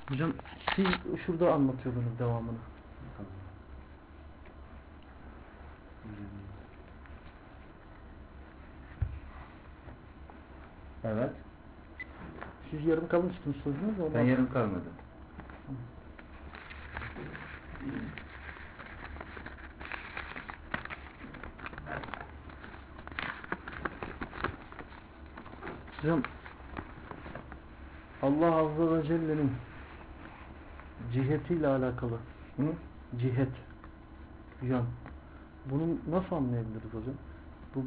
Hocam siz şurada anlatıyordunuz devamını. Evet. Siz yarım kalmıştınız sözünüz. Ben yarım kalmadım. Hocam Allah Azze ve Celle'nin cihetiyle alakalı. Hı? Cihet. Yön. Bunu nasıl anlayabiliriz hocam? Bu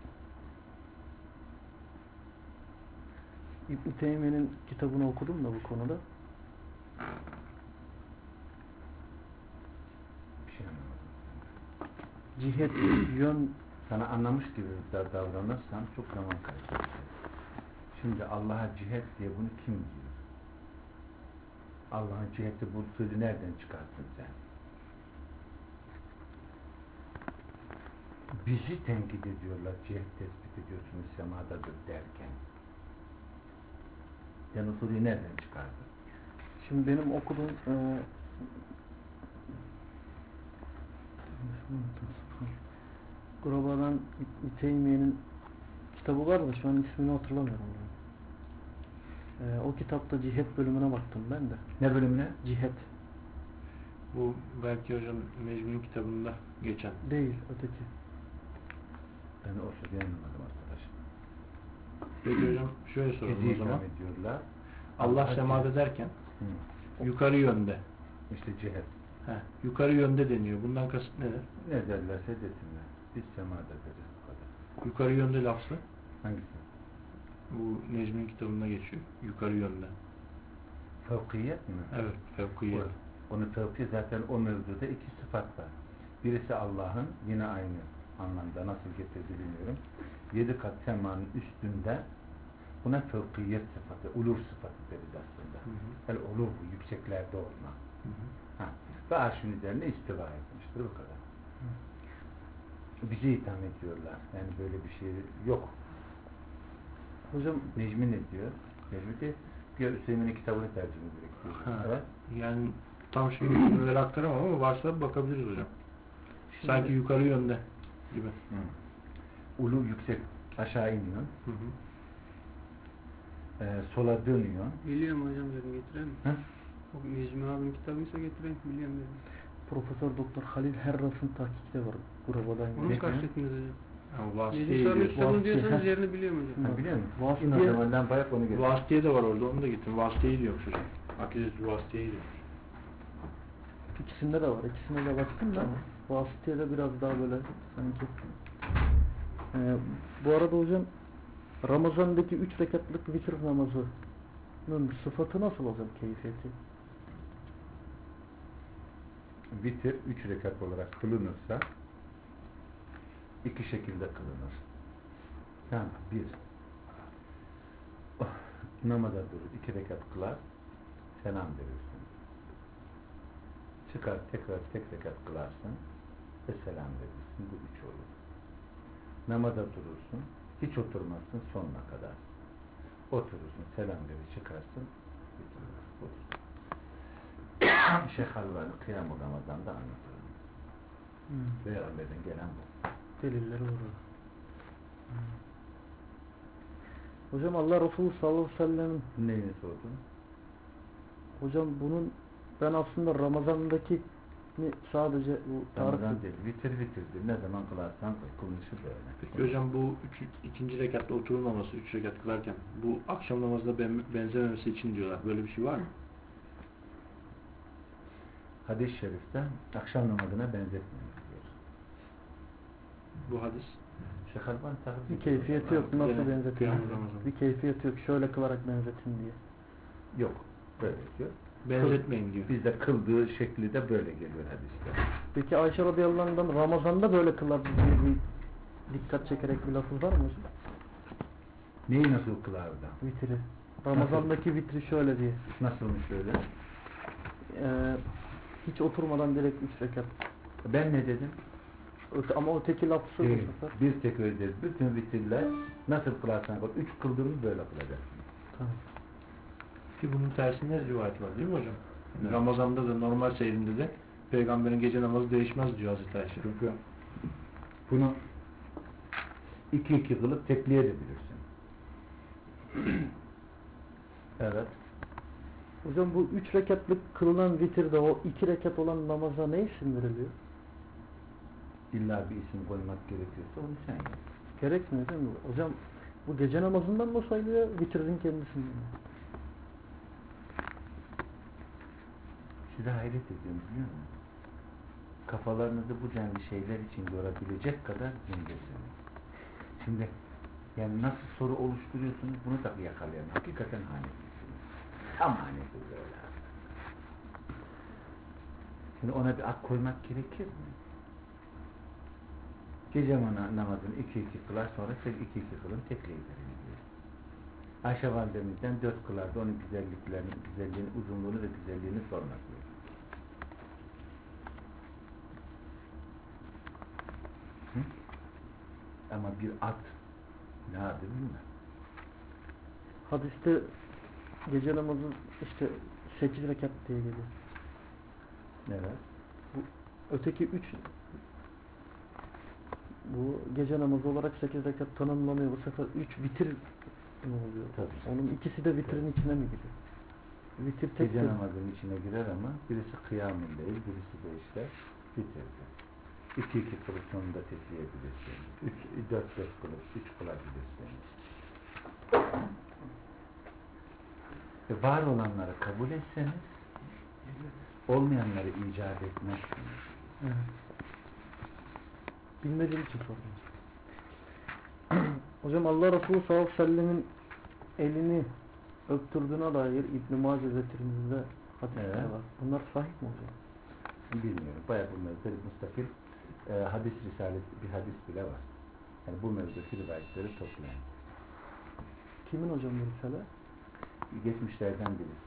İbn-i Teymiye'nin kitabını okudum da bu konuda. Bir şey anlamadım. Cihet, yön. Sana anlamış gibi davranırsam çok zaman kaybedeceğim. Şimdi Allah'a cihet diye bunu kim diyor? Allah'ın ciheti bu sözü nereden çıkarttın sen? Bizi tenkit ediyorlar, cihet tespit ediyorsunuz semadadır derken. Yani o soruyu nereden çıkardın? Şimdi benim okuduğum Groba'dan İbn-i Teymiye'nin kitabı var da şu an ismini hatırlamıyorum. O kitapta cihet bölümüne baktım ben de. Ne bölümüne? Cihet. Bu belki hocam Mecnun kitabında geçen. Değil, öteki. Ben o sözü anlamadım arkadaşım. Peki hocam şöyle soralım Bizi o zaman. ediyorlar. Allah semada derken yukarı yönde. İşte cihet. Yukarı yönde deniyor. Bundan kasıt nedir? Ne derlerse desinler. Biz semada deriz bu kadar. Yukarı yönde lafzı. Hangisi? Bu Necmi'nin kitabında geçiyor. Yukarı yönde. Fevkiyet mi? Evet, fevkiyet. Onun fevki zaten o mevzuda iki sıfat var. Birisi Allah'ın yine aynı anlamda nasıl getirdi bilmiyorum. 7 kat semanın üstünde buna fevkiyet sıfatı, ulur sıfatı deriz aslında. Yani ulur, yükseklerde olma. Ve arşın üzerine istiva etmiştir bu kadar. Bizi itham ediyorlar. Yani böyle bir şey yok. Hocam Necmi ne diyor? Necmi de Hüseyin'in kitabını tercüme ediyor. Evet. Yani tam şimdi cümleleri aktaramam ama varsa bakabiliriz hocam. Şimdi, sanki yukarı yönde gibi. Ulu yüksek aşağı iniyor. Sola dönüyor. Biliyorum hocam dedim, getireyim mi? O Necmi abinin kitabıysa getireyim, biliyorum dedim. Profesör Doktor Halil Herras'ın tahkikte var. Groba'dan. Onu mu kastetiniz hocam? Vasıtiye Necmi abinin diyorsun. kitabını diyorsanız yerini biliyorum hocam. Biliyor musun? Vasıtiye, İn o zamandan bayağı onu getir. Vasıtiye de var orada, onu da getirin. Vasıtiyeyi diyormuş hocam. Akidetül vasıtiyeyi diyormuş. ikisinde de var. İkisine de baktım da vasıtiye de biraz daha böyle sanki. Bu arada hocam Ramazan'daki 3 rekatlık vitir namazının sıfatı nasıl hocam, keyfiyeti? Vitir 3 rekat olarak kılınırsa iki şekilde kılınır. Yani bir namaza durur, 2 rekat kılar, selam verirsin. Çıkar tekrar tek rekat kılarsın ve selam verirsin. Bu 3 olur. Namaza durursun, hiç oturmazsın sonuna kadar. Oturursun, selam verir, çıkarsın, bitirir. Budur. Şeyh Halvani Kıyam-ı Ramazan'da anlatır. Peygamberden gelen bu. Delilleri var. Hocam Allah Resulü sallallahu aleyhi ve sellem Neyini sordun? hocam bunun ben aslında Ramazan'daki sadece bu Ramazan değil, vitirdir. Ne zaman kılarsan kılınışı böyle. Peki hocam bu ikinci rekatta oturulmaması, 3 rekat kılarken bu akşam namazına benzememesi için diyorlar. Böyle bir şey var mı? Hadis-i şerifte akşam namazına benzetmiyor diyor. Bu hadis. Şeyh Halvani tahriz bir keyfiyeti yok. Nasıl Gene benzetin? Kıyam-ı Ramazan. Bir keyfiyeti yok. Şöyle kılarak benzetin diye. Yok. Böyle diyor. Benzetmeyin diyor. Bizde kıldığı şekli de böyle geliyor hadiste. Peki Ayşe radıyallahu anh'dan Ramazan'da böyle kılar diye bir dikkat çekerek bir lafı var mı? Neyi nasıl kılardı? Vitri. Ramazan'daki vitri şöyle diye. Nasılmış öyle? Hiç oturmadan direkt 3 rekat. Ben ne dedim? Ama öteki lafı Bir tek öyle. Bütün vitirler nasıl kılarsan kıl. 3 kıldığını böyle kılacaksın. Tamam. Ki bunun tersinde rivayet var değil mi hocam? Yani Ramazan'da da normal seyrinde de peygamberin gece namazı değişmez diyor Hazreti Ayşe. Bunu 2-2 kılıp tekliye edebilirsin. Evet. Hocam bu 3 rekatlık kılınan vitirde o 2 rekat olan namaza ne isim veriliyor? İlla bir isim koymak gerekiyorsa onu sen yap. Gerekmiyor değil mi? Hocam bu gece namazından mı sayılıyor, vitirin kendisinden mi? Size hayret ediyorum biliyor musun? Kafalarınızı bu denli şeyler için yorabilecek kadar zindesiniz. Şimdi yani nasıl soru oluşturuyorsunuz bunu da yakalayan hakikaten hanefisiniz. Tam hanefi böyle. Şimdi ona bir ad koymak gerekir mi? Gece namazını 2-2 kılar sonra 2-2 kılın tekliği verin diyor. Ayşe validemizden 4 kılardı onun güzelliğini, uzunluğunu ve güzelliğini sormak diyor. Hı? Ama bir at ne adı bilmem. Hadiste gece namazı işte 8 rekat diye geliyor. Evet. Öteki 3 bu gece namazı olarak 8 rekat tanımlanıyor. Bu sefer 3 vitir ne oluyor? Tabii. Onun ikisi de vitrin içine mi giriyor? Vitir tek Gece tek. namazının içine girer ama birisi kıyamın değil, birisi de işte bitirdi. 2-2 kılıp sonunda tekleyebilirsin. 4-4 kılıp 3 kılabilirsin. Var olanları kabul etseniz olmayanları icat etmezsiniz. Evet. Bilmediğim için sordum. Hocam Allah Resulü sallallahu aleyhi ve sellemin elini öptürdüğüne dair İbn-i Mace ve Tirmizi'de hadisler Evet. var. Bunlar sahih mi hocam? Bilmiyorum. Bayağı bu mevzuda müstakil hadis risalesi bir hadis bile var. Yani bu mevzudaki rivayetleri toplayan. Kimin hocam bu risale? Geçmişlerden birisi.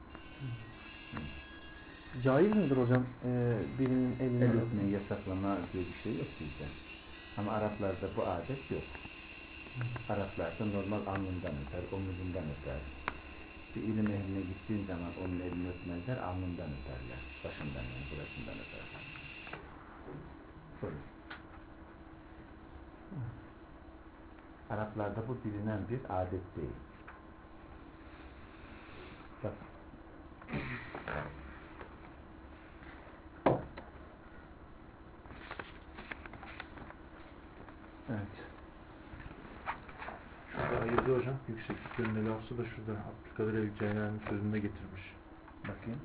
Caiz midir hocam birinin elini El öpmeyi yasaklama diye bir şey yok bizde. Ama Araplarda bu adet yok. Araplarda normal alnından öper, omuzundan öper. Bir ilim ehline gittiğin zaman onun elini öpmezler, alnından öperler. Başından yani burasından öperler. Böyle. Araplarda bu bilinen bir adet değil. Bak. Evet. Şurada ayırdı hocam. Yükseklik yönünde lafzı da şurada. Abdülkadir Evceylan'ın sözünde getirmiş. Bakayım.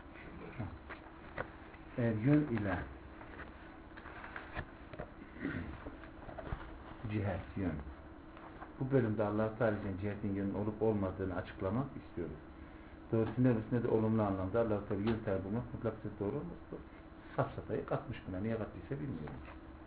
Eğer yön ile cihet, yön. Bu bölümde Allah-u Teala'nın cihetin yönün olup olmadığını açıklamak istiyoruz. Doğrusunda öbürsünde de olumlu anlamda Allah-u Teala yön tabi bulmak mutlak doğru olmaz. Safsatayı katmış buna. Niye kattıysa bilmiyorum.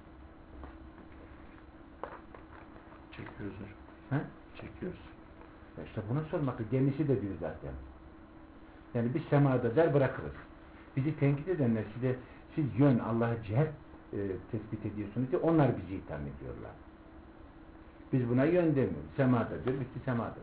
Çekiyoruz hocam. He? Çekiyoruz. İşte buna sormak. Gemisi de diyor zaten. Yani biz semada der bırakırız. Bizi tenkit edenler siz yön Allah'a cihet tespit ediyorsunuz diye onlar bizi itham ediyorlar. Biz buna yön demiyoruz. Semadadır. Bitti semadadır.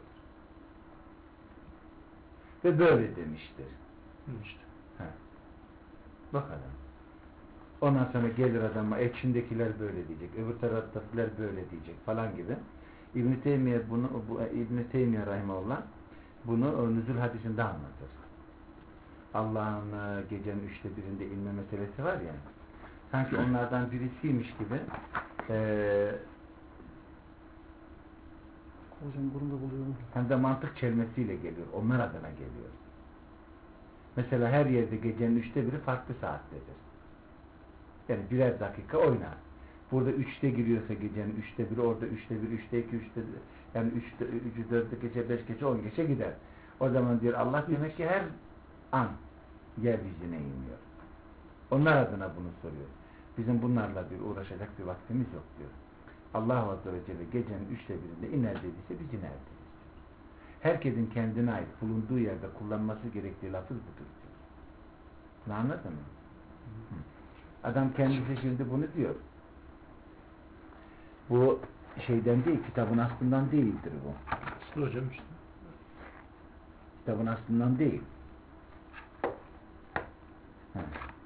Ve böyle demiştir. İşte. He. Bakalım. Ondan sonra gelir adama ekşindekiler böyle diyecek. Öbür taraftakiler böyle diyecek falan gibi. İbn-i Teymiye İbn-i Teymiye rahimahullah bunu nüzul hadisinde anlatır. Allah'ın gecenin 1/3'inde inme meselesi var ya, sanki onlardan birisiymiş gibi Hocam bunu da buluyorum. hem de mantık çelmesiyle geliyor. Onlar adına geliyor. Mesela her yerde gecenin 1/3 farklı saattedir. Yani birer dakika oynar. Burada 3'te giriyorsa gecenin 1/3, orada 1/3, 3'te 2, 3'te yani 3'te 3, 4 gece, 5 gece, 10 gece gider. O zaman diyor Allah demek ki her an yeryüzüne iniyor. Onlar adına bunu soruyor. Bizim bunlarla bir uğraşacak bir vaktimiz yok diyor. Allah Azze ve Celle gecenin 1/3'inde iner dediyse biz ineriz diyor. Herkesin kendine ait bulunduğu yerde kullanması gerektiği lafız budur diyor. Bunu anladın mı? Adam kendisi şimdi bunu diyor. Bu şeyden değil, kitabın aslından değildir bu. Aslı hocam işte. Kitabın aslından değil. Ha.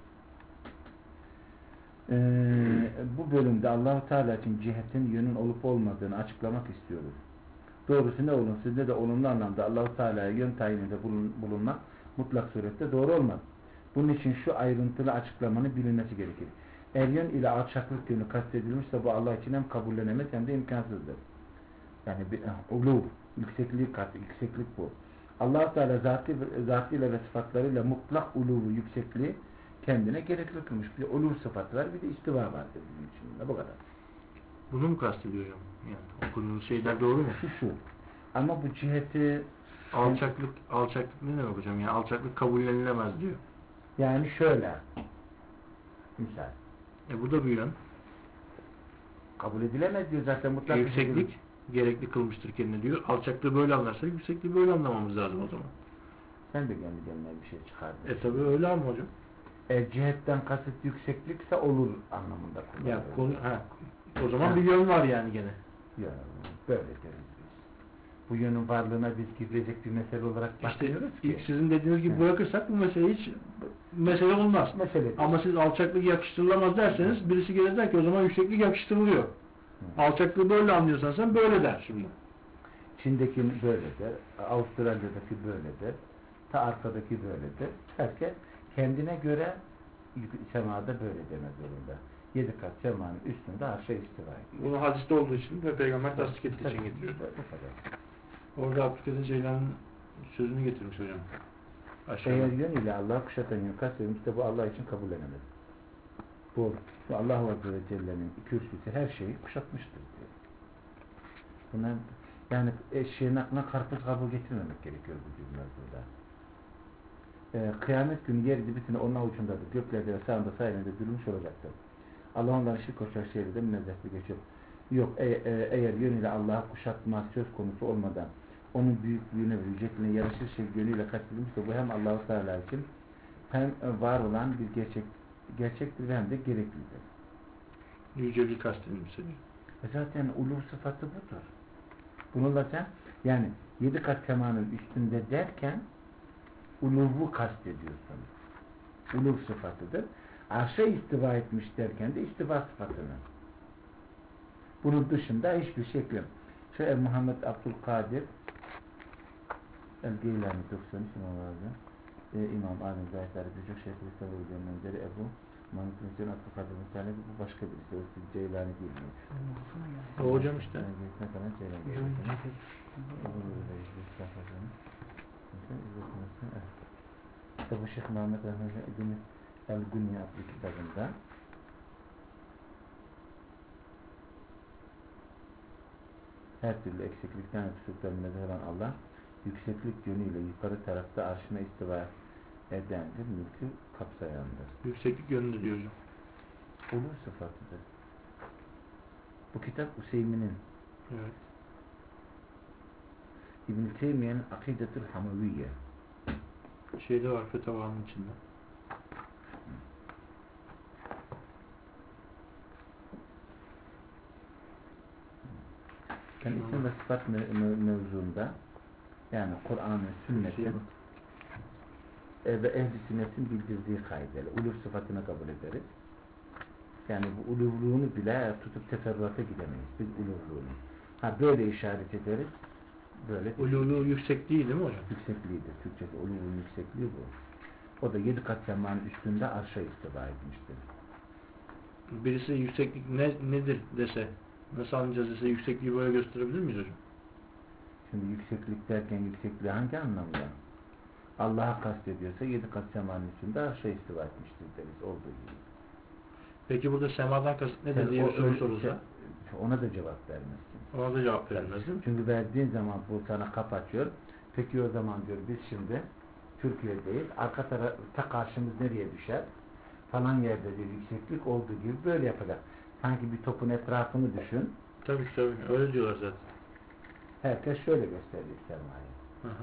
Bu bölümde Allah-u Teala için cihetin yönün olup olmadığını açıklamak istiyoruz. Doğrusu ne olumsuz ne de olumlu anlamda Allah-u Teala'ya yön tayininde bulunmak mutlak surette doğru olmaz. Bunun için şu ayrıntılı açıklamanın bilinmesi gerekir. Eğer yön ile alçaklık yönü kastedilmişse bu Allah için hem kabullenemez hem de imkansızdır. Yani bir uluv, yükseklik bu. Allah-u Teala zatıyla ve sıfatlarıyla mutlak uluvu, yüksekliği kendine gerekli kılmış. Bir uluv sıfatı var, bir de istiva var bizim için. Bu kadar. Bunu mu kastediyor hocam? Yani okuduğunuz şeyler doğru mu? Şu. Ama bu ciheti Alçaklık ne demek hocam? Yani alçaklık kabullenilemez diyor. yani şöyle misal Bu da bir yön. kabul edilemez diyor zaten mutlak bir Yükseklik gerekli kılmıştır kendine diyor. Alçaklığı böyle anlarsak yüksekliği böyle anlamamız lazım o zaman. sen de kendi kendine bir şey çıkardın. Tabi öyle ama hocam. Cihetten kasıt yükseklikse olur anlamında kullanılıyor. O zaman bir yön var yani gene. Ya, böyle deriz biz. Bu yönün varlığına biz girecek bir mesele olarak bakmıyoruz ki. Sizin dediğiniz gibi bırakırsak bu mesele hiç mesele olmaz. Mesele değil. Ama siz alçaklık yakıştırılamaz derseniz birisi gelir der ki o zaman yükseklik yakıştırılıyor. Alçaklığı böyle anlıyorsan sen böyle der şimdi. Çin'deki böyledir, Avustralya'daki böyledir, ta arkadaki böyledir. Herkes kendine göre semada böyle deme zorunda. 7 kat semanın üstünde arşa istiva ediyor. Bunu hadiste olduğu için ve peygamber tasdik ettiği için getiriyor. Bu kadar. Orada Abdülkadir Ceylan'ın sözünü getirmiş hocam. Aşağıda. Eğer yön ile Allah'ı kuşatan yön kastedilmişse bu Allah için kabullenemez. Bu Allah Azze ve Celle'nin kürsüsü her şeyi kuşatmıştır diyor. Bunlar yani eşeğin aklına karpuz kabuğu getirmemek gerekiyor bu cümleler burada. Kıyamet günü yer dibisine onun avucundadır. Göklerde ve sağında sayende dürülmüş olacaktır. Allah ondan şirk koşar şeyleri münezzehli geçiyor. Yok eğer yönüyle Allah'ı kuşatma söz konusu olmadan onun büyüklüğüne ve yüceliğine yaraşır şey yönüyle kastedilmişse bu hem Allah-u Teala için hem var olan bir gerçektir hem de gereklidir. Yüceliği kastedilmiş diyor. Zaten uluv sıfatı budur. Bununla sen yani 7 kat semanın üstünde derken uluvu kastediyorsun. Uluv sıfatıdır. Arşa istiva etmiş derken de istiva sıfatını. Bunun dışında hiçbir şey yok. Şu Muhammed Abdülkadir El-Geylani 93 İmam Azim Zahitleri birçok Şeyhülislam Özlemleri Ebu Muhammed Hüseyin Abdülkadir Müsaade bu başka birisi. O Ceylani değil mi? O hocam işte. Bu Şeyh Muhammed İbni El-Günni adlı kitabında her türlü eksiklikten ve kusurluktan münezzeh olan Allah yükseklik yönüyle yukarı tarafta arşına istiva edendir, mülkü kapsayandır. Yükseklik yönünde diyor hocam. Uluv sıfatıdır. Bu kitap Useymi'nin Evet. İbn-i Teymiye'nin Akidetül Hamaviyye Şeyde var Fetavanın içinde. yani isim ve sıfat mevzuunda yani Kur'an'ın, sünnetin ve ehl-i sünnetin bildirdiği kaideyle uluv sıfatını kabul ederiz. Yani bu uluvluğunu bile tutup teferruata gidemeyiz. Biz uluvluğunu. Böyle işaret ederiz. Böyle Ululuğu yüksekliği değil mi hocam? yüksekliğidir. Türkçesi uluvun yüksekliği bu. O da 7 kat semanın üstünde arşa istiva etmiştir. Birisi yükseklik nedir dese, nasıl anlayacağız dese yüksekliği böyle gösterebilir miyiz hocam? Şimdi yükseklik derken yüksekliği hangi anlamda? Allah'a kastediyorsa 7 kat semanın üstünde arşa istiva etmiştir deriz olduğu gibi. Peki burada semadan kasıt nedir diye bir soru sorulsa? Ona da cevap vermezsin. Ona da cevap verilmez değil mi? Çünkü verdiğin zaman bu sana kapatıyor. Peki o zaman diyor biz şimdi Türkiye'deyiz. Arka tarafta karşımız nereye düşer? Falan yerde bir yükseklik olduğu gibi böyle yapacak. Sanki bir topun etrafını düşün. Tabii ki tabii. Öyle diyorlar zaten. Herkes şöyle gösteriyor semayı. Hı hı.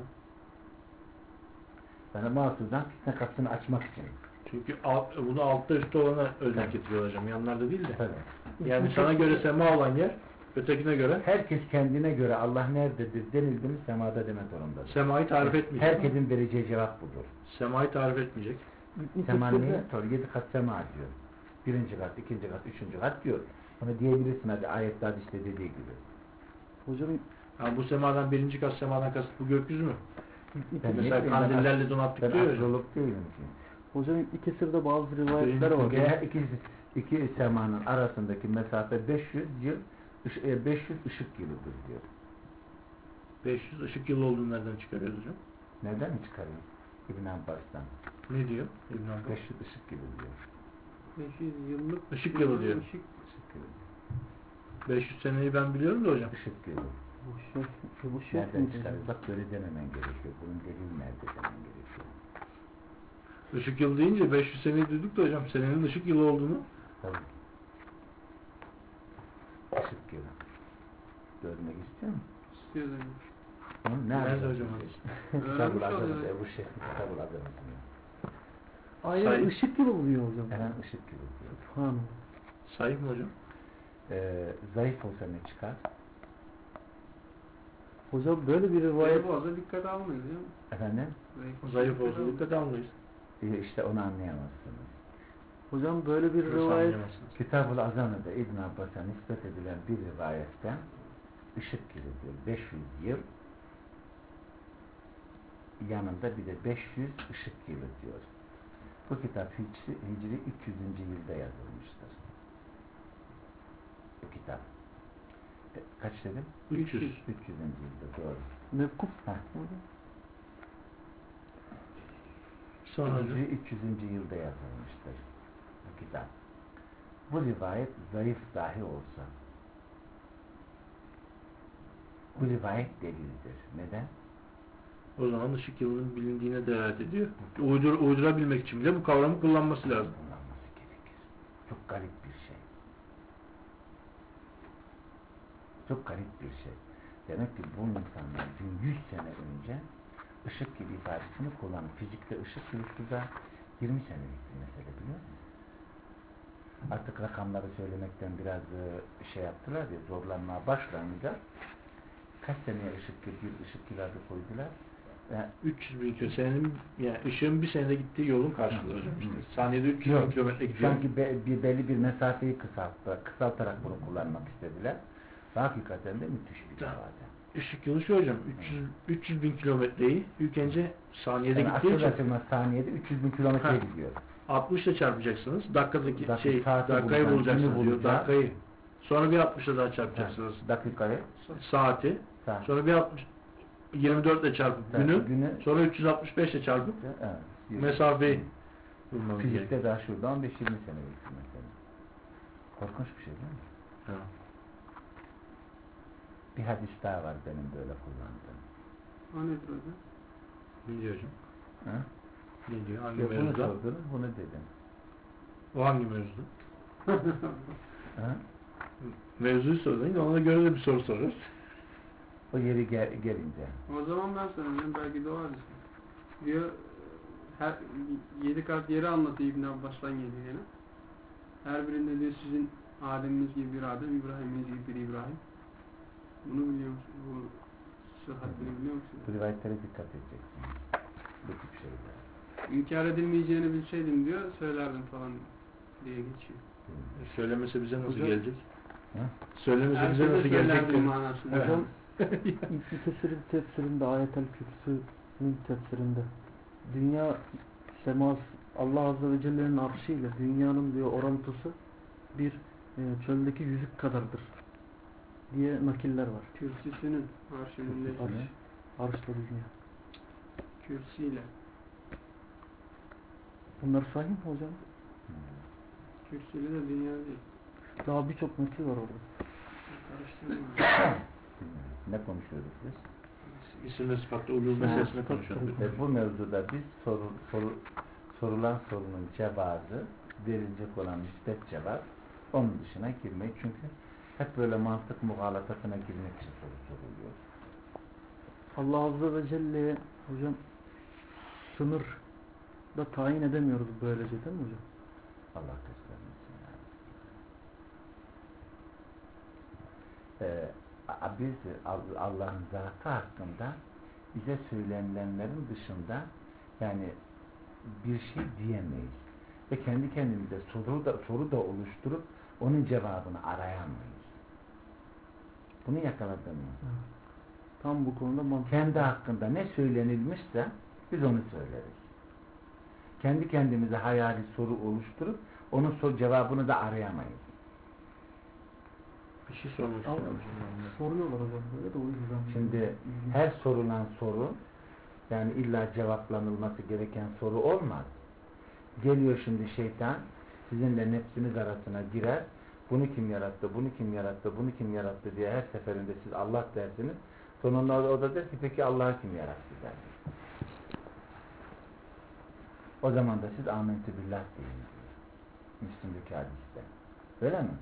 Yani mahsusdan fitne kapısını açmak için. Çünkü bunu altta üstte olana örnek getiriyor hocam. Yanlarda değil de. Tabii. Yani sana göre sema olan yer Ötekine göre Herkes kendine göre Allah nerededir denildi mi semada demek zorundadır. semayı tarif etmeyecek. Herkesin vereceği cevap budur. Semayı tarif etmeyecek. Sema neye? 7 kat sema diyor. 1. kat, 2. kat, 3. kat diyor. Onu diyebilirsin hadi ayette hadiste dediği gibi. Hocam Ha, bu semadan birinci kat semadan kasıt bu gökyüzü mü? Ben Mesela ne- kandillerle ben donattık diyor ya. astrolog değilim ki. hocam İbn Kesir'de bazı rivayetler var. Eğer iki semanın arasındaki mesafe 500 yıl 500 ışık yılıdır diyor. 500 ışık yılı olduğunu nereden çıkarıyoruz hocam? Nereden mi çıkarıyor? İbn Abbas'tan. Ne diyor? İbn Abbas. 500 ışık yılı diyor. 500 yıllık Işık yılı diyor. Işık. Işık yılı. 500 seneyi ben biliyorum da hocam. Işık yılı. Bu şey Nereden çıkarıyor? Bak böyle dememen gerekiyor. Bunun delili nerede demen gerekiyor. Işık yılı deyince 500 seneyi duyduk da hocam. Senenin ışık yılı olduğunu. Tabii. Işık yılı. Görmek istiyor musun? İstiyoruz hocam. Hı? Nerede hocam? Kitabul Öğrenmiş Azam'da oluyor. Ebu Şeyh'in Kitabul Azam'da. Aynen Sayın- ışık yılı oluyor hocam. Hemen ışık yılı diyor. Subhanallah. Sahip mi hocam? Zayıf olsa ne çıkar? Hocam böyle bir rivayet Zayıf olsa dikkat almayız değil mi? Efendim? Zayıf olsa dikkat almayız. İşte onu anlayamazsınız. hocam böyle bir Nasıl rivayet anlayamazsınız? Kitab-ül Azam'da İbn Abbas'a nispet edilen bir rivayetten ışık yılı diyor. 500 yıl yanında bir de 500 ışık yılı diyor. Bu kitap Hicri 300. yılda yazılmıştır. Bu kitap. Kaç dedim? 300. 300. yılda doğru. mevkuf. Heh. Sonra hocam. Hicri 300. yılda yazılmıştır bu kitap. Bu rivayet zayıf dahi olsa bu rivayet delildir. Neden? O zaman ışık yılının bilindiğine delalet ediyor. Uydurabilmek için bile bu kavramı kullanması lazım. Kullanması gerekir. Çok garip bir şey. Çok garip bir şey. Demek ki bu insanlar 1100 sene önce ışık gibi ifadesini kullanıp fizikte ışık yılında 20 senelik bir mesele biliyor musun? Artık rakamları söylemekten biraz şey yaptılar ya, zorlanmaya başlayınca kaç seneye bir ışık yılı adı koydular? 300 bin kilometre. Senenin, yani ışığın bir senede gittiği yolun karşılığı hocam işte. Saniyede 300 bin kilometre gidiyor. Sanki belli bir mesafeyi kısaltarak bunu kullanmak istediler. Ve hakikaten de müthiş bir ifade. Işık yılı şu hocam. 300 bin kilometreyi ilk önce saniyede Yani gittiği için açılmaz saniyede 300 bin kilometre gidiyor. 60 ile çarpacaksınız. Dakikadaki Saati dakikayı bulacaksınız diyor. bulacağız. Dakikayı. Sonra bir 60 ile daha çarpacaksınız. Dakikayı. Saati. Saat. Sonra bir 60 24 ile çarpıp günü. Sonra 365 ile çarpıp Evet. mesafeyi bulmamız Fizikte gerekiyor. daha şuradan 5-20 sene geçti mesela. Korkunç bir şey değil mi? Ha. Bir hadis daha var benim böyle kullandığım. O nedir hocam? Ne diyor hocam? Ha? Ne diyor? Hangi Yok, bunu mevzuda? sordunuz, bunu dedim. O hangi mevzuda? Ha? Mevzuyu sorun. Ona göre de bir soru sorarız. O yeri gelince. O zaman ben söyleyeyim. Belki de o hadis. Diyor her 7 kat yeri anlatıyor İbn Abbas'tan geliyor yine. Her birinde diyor sizin Adem'iniz gibi bir Adem, İbrahim'iniz gibi bir İbrahim. Bunu biliyor musun? Bu sıhhatini biliyor musun? Bu rivayetlere dikkat edeceksiniz. Bu tip şeyler. İnkar edilmeyeceğini bilseydim diyor, söylerdim falan diye geçiyor. Söylemese bize nasıl Hocam- gelecek? Ha? Söylemese bize Herkese nasıl gelecek? söylerdim diyor. manasında. Hocam İbn Kesir'in tefsirinde Ayetel Kürsü'nün tefsirinde dünya semas Allah Azze ve Celle'nin arşıyla dünyanın diyor orantısı bir çöldeki yüzük kadardır diye nakiller var. Kürsüsünün arşivinde Arşla dünya. kürsüyle. Bunlar sahih mi hocam? Kürsüyle de dünya değil. Daha birçok nakil var orada. Karıştırma. Ne konuşuyorduk biz? İsim ve sıfatla ulul meselesine konuşuyoruz. Bu mevzuda biz sorulan sorunun cevabı, verilecek olan müsbet cevap, onun dışına girmeyi, çünkü hep böyle mantık muhalafatına girmek için soru soruluyor. Allah Azze ve Celle'ye hocam sınır da tayin edemiyoruz böylece değil mi hocam? Allah göstermesin yani. Biz Allah'ın zatı hakkında bize söylenilenlerin dışında yani bir şey diyemeyiz. Ve kendi kendimize soru da oluşturup onun cevabını arayamayız. Bunu yakaladın mı? Evet. Tam bu konuda mantıklı. Kendi hakkında ne söylenilmişse biz onu söyleriz. Kendi kendimize hayali soru oluşturup onun cevabını da arayamayız. Bir şey sormak Ama istiyorum. soruyorlar hocam böyle de o yüzden. Şimdi her sorulan soru yani illa cevaplanılması gereken soru olmaz. Geliyor şimdi şeytan sizinle nefsiniz arasına girer. Bunu kim yarattı, bunu kim yarattı, bunu kim yarattı diye her seferinde siz Allah dersiniz. Sonunda o da der ki peki Allah'ı kim yarattı der. O zaman da siz amentü billah deyin diyor. Müslüm'deki hadiste. Öyle mi?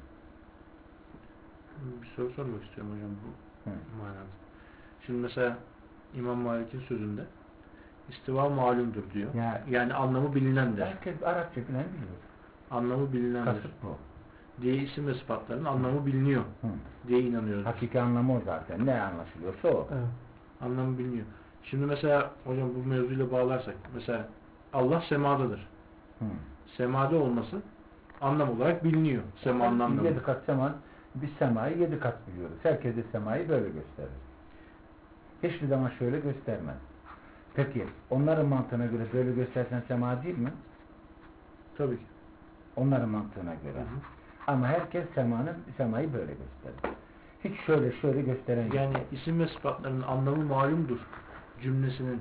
Bir soru sormak istiyorum hocam bu Hı. manada. Şimdi mesela İmam Malik'in sözünde istiva malumdur diyor. Yani anlamı bilinendir. Herkes Arapça bilen biliyor. Anlamı bilinendir. Kasıt bu. Diye isim ve sıfatların anlamı biliniyor. Hı. Diye inanıyoruz. Hakiki anlamı o zaten. Ne anlaşılıyorsa o. Evet. Anlamı biliniyor. Şimdi mesela hocam bu mevzuyla bağlarsak mesela Allah semadadır. Hı. Semada olması anlam olarak biliniyor. Semanın anlamı. 7 kat sema, biz semayı 7 kat biliyoruz. Herkes de semayı böyle gösterir. Hiçbir zaman şöyle göstermez. Peki onların mantığına göre böyle göstersen sema değil mi? Tabii ki. Onların mantığına göre. Hı hı. Ama herkes semayı böyle gösterir. Hiç şöyle gösteren yok. Yani isim ve sıfatların anlamı malumdur cümlesinin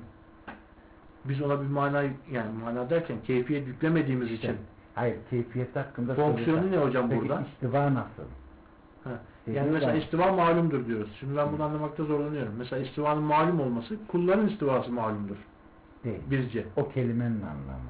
biz ona bir mana yani mana derken keyfiyet yüklemediğimiz İşte, için hayır, keyfiyet hakkında fonksiyonu soracak. ne hocam Peki burada? istiva nasıl? Ha. Dediğin Yani mesela zaman- istiva malumdur diyoruz. Şimdi ben bunu anlamakta zorlanıyorum. Mesela istivanın malum olması kulların istivası malumdur. Değil. Bizce. O kelimenin anlamı.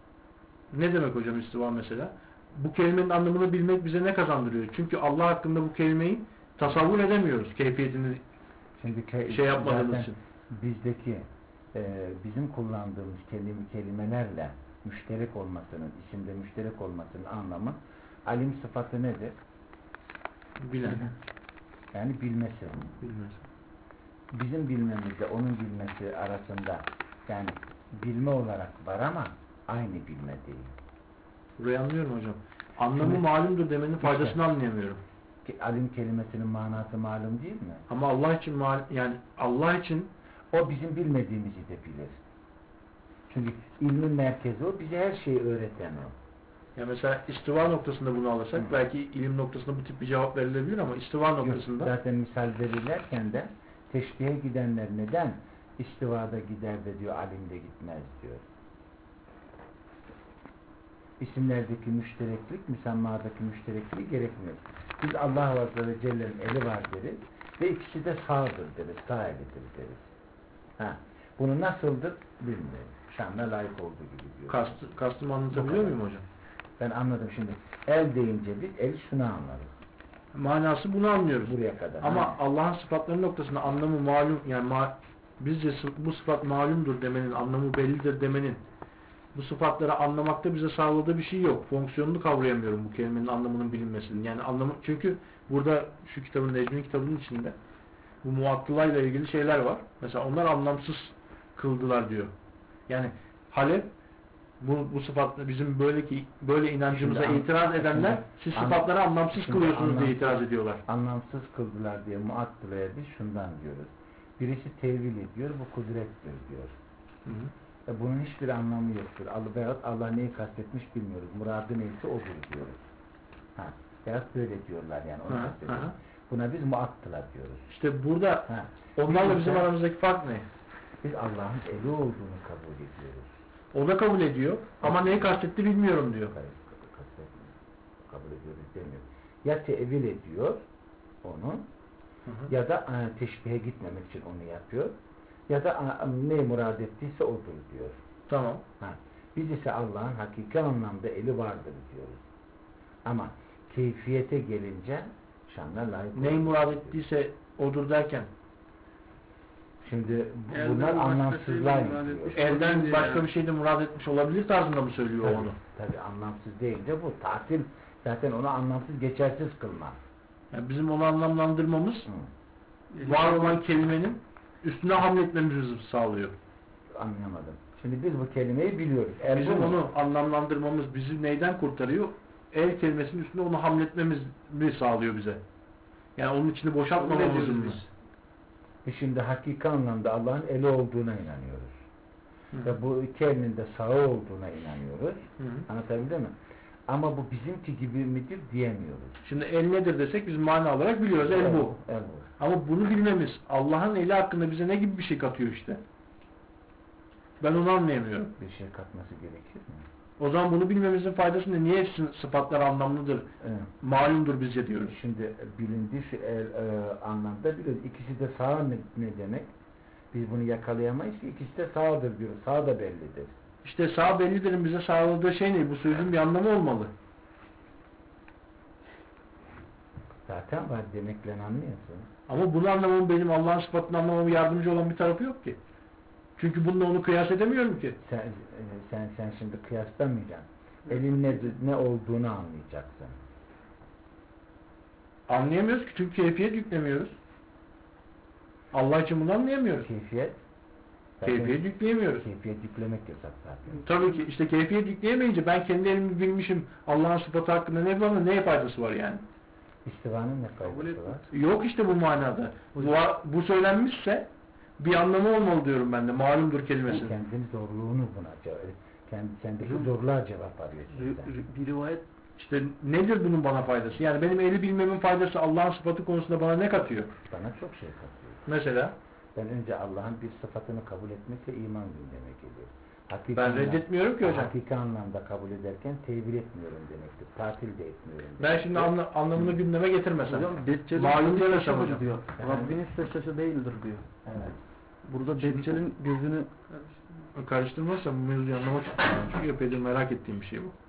Ne demek hocam istiva mesela? Bu kelimenin anlamını bilmek bize ne kazandırıyor? Çünkü Allah hakkında bu kelimeyi tasavvur edemiyoruz. Keyfiyetini Şimdi şey yapmadığımız zaten için. bizdeki bizim kullandığımız kelimelerle müşterek olmasının, isimde müşterek olmasının anlamı alim sıfatı nedir? Bilen. Yani bilmesi. Bilmez. Bizim bilmemizle onun bilmesi arasında yani bilme olarak var ama aynı bilme değil. Burayı anlıyorum hocam. Anlamı Şimdi- malumdur demenin faydasını anlayamıyorum. Alim kelimesinin manası malum değil mi? Ama Allah için yani Allah için O bizim bilmediğimizi de bilir. Çünkü ilmin merkezi o, bize her şeyi öğreten o. ya mesela istiva noktasında bunu alırsak belki ilim noktasında bu tip bir cevap verilebilir ama istiva noktasında Zaten misal verirlerken de teşbihe gidenler neden istivada gider de diyor alimde gitmez diyor. İsimlerdeki müştereklik, müsemmadaki müşterekliği gerekmiyor. Biz Allah Azze ve Celle'nin eli var deriz ve ikisi de sağdır deriz, sağ elidir deriz. Ha. Bunu nasıldır bilmiyorum. Şanla layık olduğu gibi diyor. kastımı anlatabiliyor muyum hocam? Ben anladım şimdi. El deyince biz el şunu anlarız. Manası bunu anlıyoruz. Buraya kadar. Ama Ha. Allah'ın sıfatları noktasında anlamı malum yani bizce bu sıfat malumdur demenin, anlamı bellidir demenin bu sıfatları anlamakta bize sağladığı bir şey yok. Fonksiyonunu kavrayamıyorum bu kelimenin anlamının bilinmesinin. Yani anlamı çünkü burada şu kitabın Necmi'nin kitabının içinde bu muattılayla ilgili şeyler var. Mesela onlar anlamsız kıldılar diyor. Yani Halep bu sıfatla bizim böyle inancımıza Şimdi itiraz edenler siz sıfatları anlamsız kılıyorsunuz diye itiraz ediyorlar. Anlamsız kıldılar diye muattılaya biz şundan diyoruz. Birisi tevil ediyor, bu kudrettir diyor. Hı hı. Bunun hiçbir anlamı yoktur. Allah neyi kastetmiş bilmiyoruz. Muradı neyse odur diyoruz. Ha. Veyahut böyle diyorlar yani. Onu kastediyoruz. Buna biz muattıla diyoruz. İşte burada Ha. onlarla Biz bizim de- aramızdaki fark ne? Biz Allah'ın eli olduğunu kabul ediyoruz. O da kabul ediyor ama neyi kastetti bilmiyorum diyor. Hayır, kabul ediyoruz demiyor. Ya tevil ediyor onu Hı hı. ya da teşbihe gitmemek için onu yapıyor ya da ne murad ettiyse odur diyor. Tamam. Ha. Biz ise Allah'ın hakiki anlamda eli vardır diyoruz. Ama keyfiyete gelince şanla layık Neyi olur. murad ettiyse odur derken Şimdi Elden bunlar başka anlamsızlar şey murad gidiyor. etmiş. elden başka bir şey de murad etmiş olabilir tarzında mı söylüyor Tabii, onu? tabii anlamsız deyince bu tatil zaten onu anlamsız geçersiz kılma. Yani bizim onu anlamlandırmamız Hı. var olan kelimenin üstüne hamletmemizi sağlıyor. Anlamadım. Şimdi biz bu kelimeyi biliyoruz. El Bizim bu mu? onu anlamlandırmamız bizi neyden kurtarıyor? El kelimesinin üstüne onu hamletmemizi sağlıyor bize. Yani onun içini boşaltmamamızın mı? Biz şimdi hakiki anlamda Allah'ın eli olduğuna inanıyoruz. Ve bu iki elinin de sağı olduğuna inanıyoruz. Hı hı. Anlatabildim mi? Ama bu bizimki gibi midir diyemiyoruz. Şimdi el nedir desek biz mana olarak biliyoruz. El bu. El bu. Ama bunu bilmemiz Allah'ın eli hakkında bize ne gibi bir şey katıyor işte. Ben onu anlayamıyorum. Bir şey katması gerekir mi? O zaman bunu bilmemizin faydası ne? Niye hepsi sıfatlar anlamlıdır, Evet. malumdur bizce diyoruz. Şimdi bilindiği şu anlamda biliyoruz. İkisi de sağ ne demek? Biz bunu yakalayamayız ki. İkisi de sağdır diyoruz. Sağ da bellidir. İşte sağ bellidir'in bize sağladığı şey ne? Bu sözün bir anlamı olmalı. Zaten var demekle anlıyorsun. Ama bunu anlamam benim Allah'ın sıfatını anlamama yardımcı olan bir tarafı yok ki. Çünkü bununla onu kıyas edemiyorum ki. Sen şimdi kıyaslamayacaksın. Elin ne olduğunu anlayacaksın. Anlayamıyoruz ki çünkü keyfiyet yüklemiyoruz. Allah için bunu anlayamıyoruz. Keyfiyet? Keyfiyet yükleyemiyoruz. Keyfiyet yüklemek yasak zaten. Tabii ki işte keyfiyet yükleyemeyince ben kendi elimi bilmişim Allah'ın sıfatı hakkında neye faydası var yani? İstivanın ne faydası var? Yok işte bu manada. Bu söylenmişse bir anlamı olmalı diyorum ben de. Malumdur kelimesi. Kendin zorluğunu buna sendeki zorluğa cevap arıyorsun sen. Bir rivayet İşte nedir bunun bana faydası? Yani benim eli bilmemin faydası Allah'ın sıfatı konusunda bana ne katıyor? Bana çok şey katıyor. Mesela? Ben önce Allah'ın bir sıfatını kabul etmekle iman gündeme geliyor. Ben reddetmiyorum ki hocam. Hakiki anlamda kabul ederken tevil etmiyorum demektir. Tatil de etmiyorum demektir. Ben şimdi anlamını gündeme getirmesem. hocam Deccal'in Malum gözü demesem şaşıdır hocam. diyor. Yani- Rabbinin şaşı değildir diyor. Evet. Burada Deccal'in gözünü Karıştırmazsam bu mevzuyu anlamak istiyorum. Çünkü epeydir merak ettiğim bir şey bu.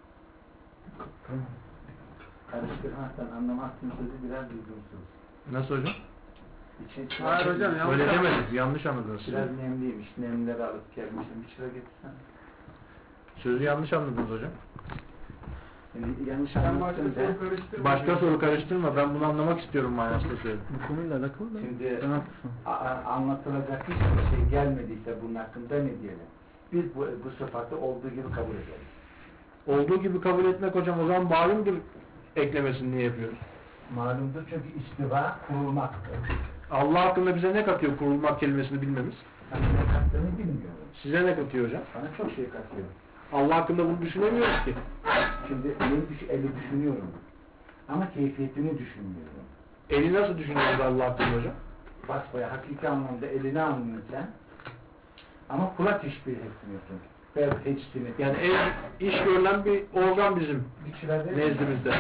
Karıştırmaktan anlamaktan sözü biraz lüzumsuz. Nasıl hocam? Hayır hocam, yanlış Öyle anladın. demedim. Yanlış anladınız. Biraz nemliymiş. Nemleri alıp gelmişim. Bir çıra getirsen. Sözü yanlış anladınız hocam. Yani yanlış Sen başka anlattın soru karıştırma. Başka soru karıştırma. Ben bunu anlamak istiyorum manasında söyledim. bu konuyla alakalı da Şimdi sen haklısın. anlatılacak hiçbir şey gelmediyse bunun hakkında ne diyelim? Biz bu sıfatı olduğu gibi kabul ederiz. Olduğu gibi kabul etmek hocam o zaman malumdur eklemesini niye yapıyoruz? Malumdur çünkü istiva kurulmaktır. Allah hakkında bize ne katıyor kurulmak kelimesini bilmemiz? Ben ne kattığını bilmiyorum. Size ne katıyor hocam? Bana çok şey katıyor. Allah hakkında bunu düşünemiyoruz ki. Şimdi eli düşünüyorum. Ama keyfiyetini düşünmüyorum. Eli nasıl düşünüyoruz Allah hakkında hocam? Basbaya hakiki anlamda elini anlıyorsun sen. Ama kulak işbirliği etmiyorsun. Belki teçhini. Yani iş görülen bir organ bizim bir çıra verir. nezdimizde.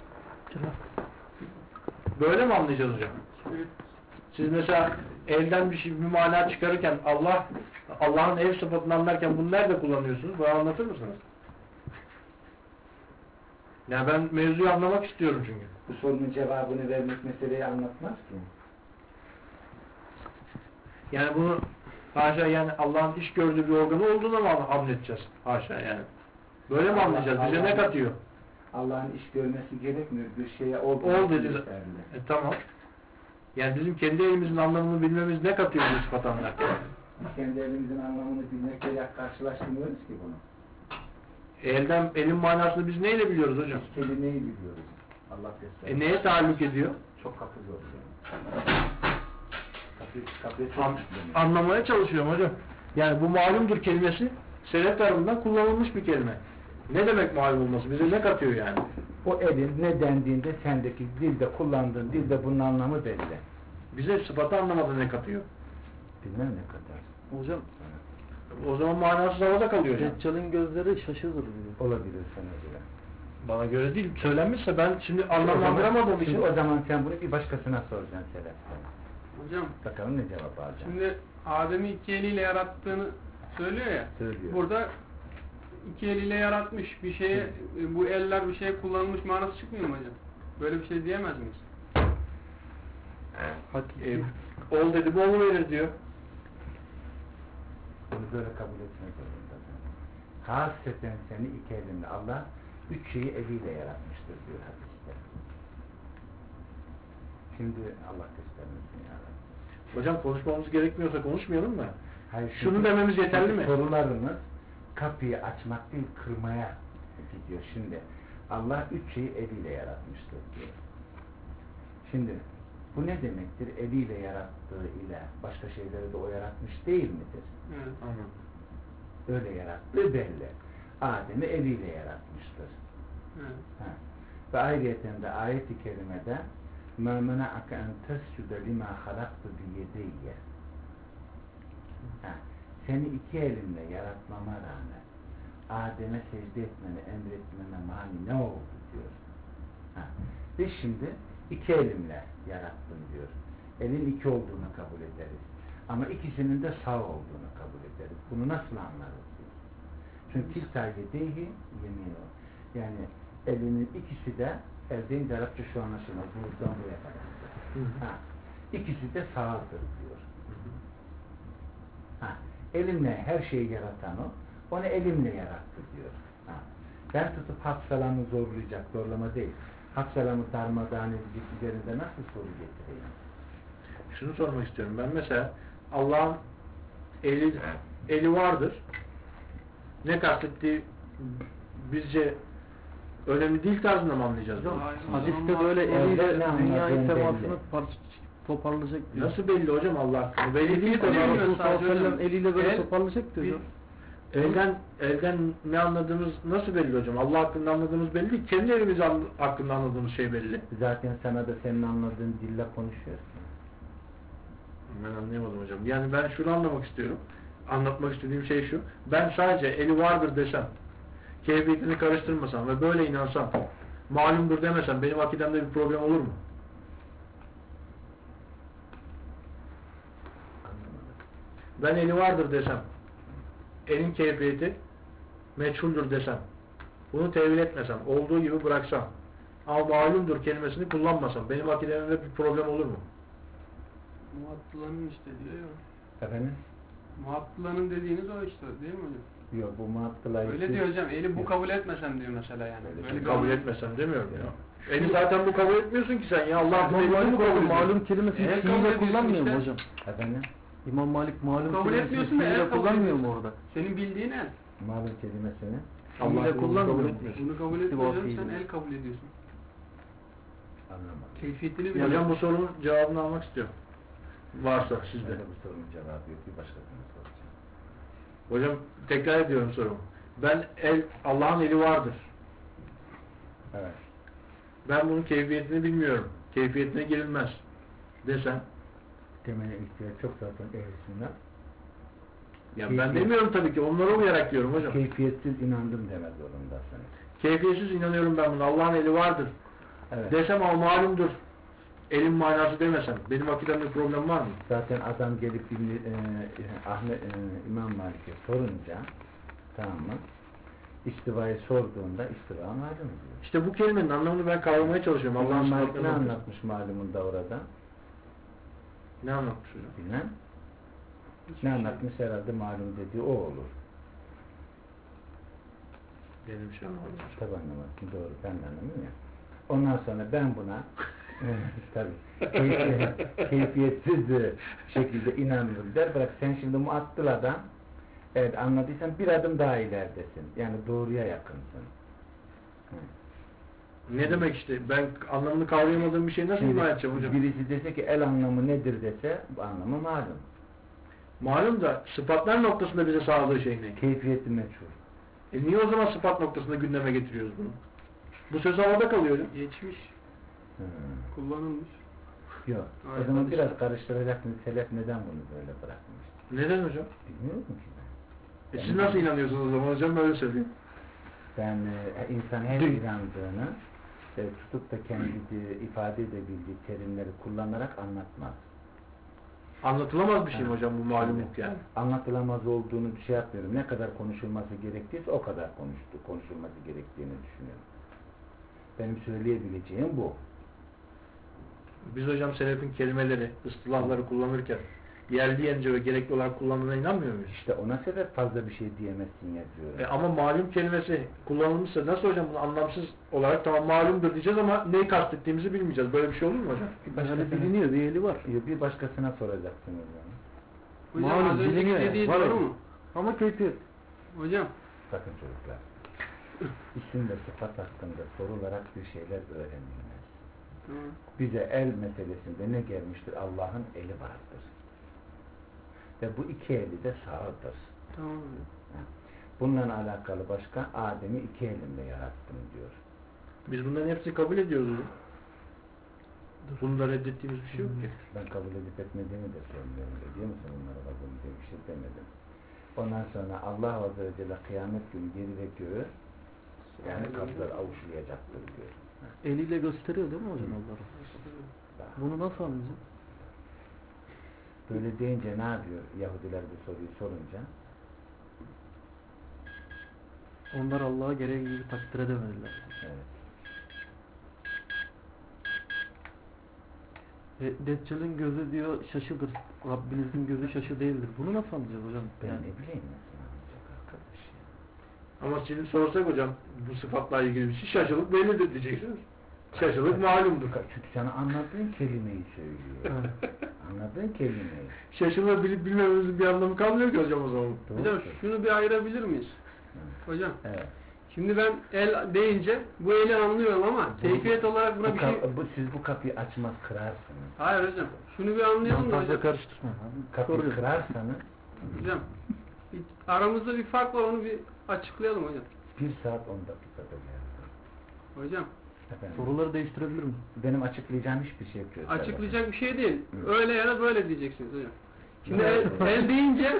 Böyle mi anlayacağız hocam? Siz mesela elden bir mana çıkarırken Allah'ın el sıfatını anlarken bunu nerede kullanıyorsunuz? Bana anlatır mısınız? Yani ben mevzuyu anlamak istiyorum çünkü. Bu sorunun cevabını vermek meseleyi anlatmaz ki. Yani bunu haşa yani Allah'ın iş gördüğü bir organı olduğuna mı hamledeceğiz? Haşa yani. Böyle mi anlayacağız? Bize ne katıyor? Allah'ın iş görmesi gerekmiyor. Bir şeye ol dedi. yeterli. Tamam. Yani bizim kendi elimizin anlamını bilmemiz ne katıyor bu sıfat anlarken? Biz kendi elimizin anlamını bilmekle karşılaştırmıyoruz ki bunu. Elin manasını biz neyle biliyoruz hocam? Biz kelimeyi biliyoruz. Allah göstersin. Neye taalluk ediyor? Çok kapı zor. Kapıyı çok işlemiyor. Anlamaya çalışıyorum hocam. Yani bu malumdur kelimesi selef tarafından kullanılmış bir kelime. Ne demek malum olması? Bize ne katıyor yani? O elin ne dendiğinde sendeki dilde kullandığın dilde bunun anlamı belli. Bize sıfatı anlamada ne katıyor? Bilmem ne kadar. Hocam O zaman manasız havada kalıyor hocam. Deccal'in gözleri şaşıdır diyor. Olabilir sana göre. Bana göre değil. Söylenmişse ben şimdi anlamlandıramadığım için. Şimdi o zaman sen bunu bir başkasına soracaksın Selef'ten. Hocam Bakalım ne cevap alacaksın. şimdi Adem'i iki eliyle yarattığını söylüyor ya. Söylüyor. Burada iki eliyle yaratmış bir şeye, bu eller bir şeye kullanılmış manası çıkmıyor mu hocam? Böyle bir şey diyemez miyiz? Hakiki. Ol dedi bu verir diyor. Bunu böyle kabul etmek zorundasın. Hasreten seni iki elinle Allah üç şeyi eliyle yaratmıştır diyor hadiste. Şimdi Allah göstermesin ya Rabbi. Hocam konuşmamız gerekmiyorsa konuşmayalım mı? Hayır, Şunu şimdi- dememiz yeterli şimdi mi? Sorularınız kapıyı açmak değil, kırmaya gidiyor. Şimdi Allah üç şeyi eliyle yaratmıştır diyor. Şimdi bu ne demektir? Eliyle yarattığı ile başka şeyleri de o yaratmış değil midir? Evet. Anladım. Öyle yarattığı belli. Adem'i eliyle yaratmıştır. Evet. Ha. Ve ayrıyeten de ayet-i kerimede مَا مَنَعَكَ اَنْ تَسْجُدَ لِمَا خَلَقْتُ بِيَدَيَّ Seni iki elimle yaratmama rağmen Adem'e secde etmeni emretmeme mani ne oldu diyor. Ha. Ve şimdi iki elimle yarattım diyor. Elin iki olduğunu kabul ederiz. Ama ikisinin de sağ olduğunu kabul ederiz. Bunu nasıl anlarız diyor. Çünkü kilta yedeyhi yemin o. Yani elinin ikisi de deyince Arapça şu anlaşılmaz. Buradan buraya kadar. Ha. İkisi de sağdır diyor. Ha. Elimle her şeyi yaratan o. Onu elimle yarattı diyor. Ha. Ben tutup hak selamı zorlayacak, zorlama değil. Hak selamı darmadağın edecek üzerinde nasıl soru getireyim? Şunu sormak istiyorum. Ben mesela Allah'ın eli vardır. Ne kastettiği bizce önemli değil tarzında mı anlayacağız? Hocam, Hayır, hadiste hocam, böyle orada eliyle ne dünyayı anladığın semasını belli. toparlayacak diyor. Nasıl belli hocam Allah hakkında? Belli değil Keyfiyeti tabii. bilmiyor. Resul sallallahu aleyhi ve sellem Hocam, eliyle böyle el- toparlayacak diyor. Elden ne anladığımız nasıl belli hocam? Allah hakkında anladığımız belli değil. Kendi elimiz hakkında anladığımız şey belli. Zaten sana da senin anladığın dille konuşuyorsun. Ben anlayamadım hocam. Yani ben şunu anlamak istiyorum. Anlatmak istediğim şey şu. Ben sadece eli vardır desem, keyfiyetini karıştırmasam ve böyle inansam, malumdur demesem benim akidemde bir problem olur mu? Ben eli vardır desem, elin keyfiyeti meçhuldür desem, bunu tevil etmesem, olduğu gibi bıraksam, ama malumdur kelimesini kullanmasam, benim akidemde bir problem olur mu? Muattılanın işte diyor ya. Efendim? Muattılanın dediğiniz o işte değil mi hocam? Yok bu muattılayı... Öyle diyor hocam. Eli bu kabul etmesem diyor mesela yani. Böyle bir Kabul anlam- etmesem demiyorum ya. Eli zaten bu kabul etmiyorsun ki sen ya. Allah İmam elini Malik kabul orada ediyor. malum kelimesini El kabul fiille ediyorsun kullanmıyor mu işte. hocam? Efendim? İmam Malik malum Kabul kelimesini etmiyorsun da el fiille kabul kullanmıyor mu ediyorsun. orada? Senin bildiğin el. Malum kelimesini. Fiille bunu kullanmıyor kabul mu? etmiyorsun. Bunu kabul İstiva etmiyorsan fiili. sen el kabul ediyorsun. Anlamadım. Keyfiyetini Hocam biliyorsun. bu sorunun cevabını almak istiyorum. Varsa sizde. Böyle bir sorunun cevabı yok. Bir başkasına soracağım. Hocam tekrar ediyorum sorumu. Allah'ın eli vardır. Evet. Ben bunun keyfiyetini bilmiyorum. Keyfiyetine girilmez. Desem. Temele ihtiyaç çok zaten ehlisinden. Ya Keyfiyet. ben demiyorum tabii ki. Onlara uyarak diyorum hocam. Keyfiyetsiz inandım deme zorundasınız. Keyfiyetsiz inanıyorum ben buna. Allah'ın eli vardır. Evet. Desem ama malumdur. Elin manası demesem. Benim akidemde problem var mı? Zaten adam gelip İmam Malik'e sorunca, tamam mı? İstivayı sorduğunda istiva malum diyor. İşte bu kelimenin anlamını ben kavramaya çalışıyorum. Allah'ın İmam Malik ne sıfatlarını okuyorum. anlatmış malumunda orada? Ne anlatmış hocam? Bilmem. Hiçbir Ne şey. anlatmış herhalde malum dediği o olur. Benim bir şey anlamadım hocam. Tabi anlamazsın, doğru, ben de anlamıyorum ya. Ondan sonra ben buna tabii keyfiyetsiz şekilde inanmıyorum der. Bırak sen şimdi muattıladan evet anladıysan bir adım daha ileridesin. Yani doğruya yakınsın. Ne demek işte? Ben anlamını kavrayamadığım bir şey nasıl Şimdi ima edeceğim hocam? birisi dese ki el anlamı nedir dese bu anlamı malum. Malum da sıfatlar noktasında bize sağladığı şey ne? Keyfiyeti meçhul. Niye o zaman sıfat noktasında gündeme getiriyoruz bunu? Bu söz havada kalıyor hocam. Geçmiş, Hmm. kullanılmış. Yok. Ayet O zaman hadis. biraz karıştıracak mı? Selef neden bunu böyle bırakmış? Neden hocam? Bilmiyorum ki ben. Siz nasıl inanıyorsunuz o zaman hocam? Böyle söyleyeyim. Ben insan her inandığını tutup da kendi ifade edebildiği terimleri kullanarak anlatmaz. Anlatılamaz bir şey mi Evet. hocam bu malumluk yani? Anlatılamaz olduğunu bir şey yapmıyorum. Ne kadar konuşulması gerektiyse o kadar konuşulması gerektiğini düşünüyorum. Benim söyleyebileceğim bu. Biz hocam selefin kelimeleri, ıstılahları kullanırken yerli yerince ve gerekli olarak kullanıldığına inanmıyor muyuz? İşte ona sebep fazla bir şey diyemezsin ya diyorum. Ama malum kelimesi kullanılmışsa nasıl hocam bunu anlamsız olarak tamam malumdur diyeceğiz ama neyi kastettiğimizi bilmeyeceğiz. Böyle bir şey olur mu hocam? Yani biliniyor, bir eli var. Bir başkasına soracaksın o zaman. Hocam Malum, az önceki biliniyor yani, dediği var doğru yani. mu? Ama keyfiyet. Hocam Bakın çocuklar, isim ve sıfat hakkında sorularak bir şeyler öğrenilmez. tamam. Bize el meselesinde ne gelmiştir? Allah'ın eli vardır. Ve bu iki eli de sağdır. Tamam. Bununla alakalı başka Adem'i iki elimle yarattım diyor. Biz bunların hepsini kabul ediyoruz hocam. Bunda reddettiğimiz bir şey yok ki. Ben kabul edip etmediğimi de sormuyorum. Ediyor musun bunlara kabul diye bir şey demedim. Ondan sonra Allah Azze ve Celle kıyamet günü yeri ve göğü yani kapılar avuçlayacaktır diyor. Eliyle gösteriyor değil mi hocam Allah'ı? Bunu nasıl anlayacağız? Böyle deyince ne yapıyor Yahudiler bu soruyu sorunca? Onlar Allah'a gereği gibi takdir edemediler. Evet. Deccal'in gözü diyor şaşıdır. Rabbinizin gözü şaşı değildir. Bunu nasıl anlayacağız hocam? Ben Yani ne bileyim nasıl anlayacak arkadaş ya. Ama şimdi sorsak hocam bu sıfatla ilgili bir şey şaşılık bellidir diyeceksiniz. Şaşılık malumdur. Çünkü sana anladığın kelimeyi söylüyor. Anladığın kelimeyi. Şaşılığı bilip bilmememizin bir anlamı kalmıyor ki hocam o zaman. Hocam şunu bir ayırabilir miyiz? Hocam Evet. şimdi ben el deyince bu eli anlıyorum ama keyfiyet olarak buna bir şey... Siz bu kapıyı açmaz kırarsınız. Hayır hocam. Şunu bir anlayalım da fazla hocam. karıştırma. Kapıyı Soruyorum. kırarsanız Hocam aramızda bir fark var, onu bir açıklayalım hocam. 1 saat 10 dakikada geldi. Hocam Efendim, Soruları değiştirebilir miyim? benim açıklayacağım hiçbir şey yok. açıklayacak bir şey değil. Öyle ya da böyle diyeceksiniz hocam. Şimdi Evet. el deyince